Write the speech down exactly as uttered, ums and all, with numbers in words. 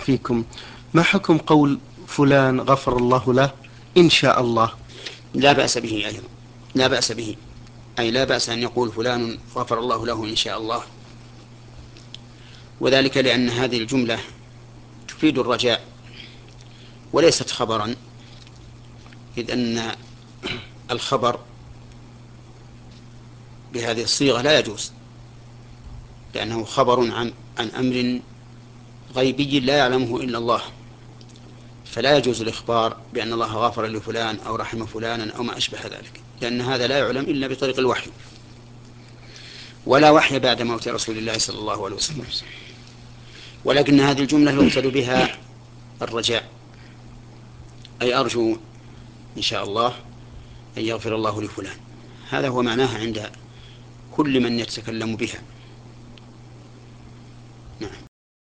فيكم، ما حكم قول فلان غفر الله له إن شاء الله؟ لا بأس به أيضا، لا بأس به، أي لا بأس أن يقول فلان غفر الله له إن شاء الله، وذلك لأن هذه الجملة تفيد الرجاء وليست خبرا، إذ أن الخبر بهذه الصيغة لا يجوز، لأنه خبر عن, عن أمر غيبي لا يعلمه إلا الله، فلا يجوز الإخبار بأن الله غفر لفلان أو رحم فلانا أو ما أشبه ذلك، لأن هذا لا يعلم إلا بطريق الوحي، ولا وحي بعد موت رسول الله صلى الله عليه وسلم. ولكن هذه الجملة يقصد بها الرجاء، أي أرجو إن شاء الله أن يغفر الله لفلان، هذا هو معناها عند كل من يتكلم بها.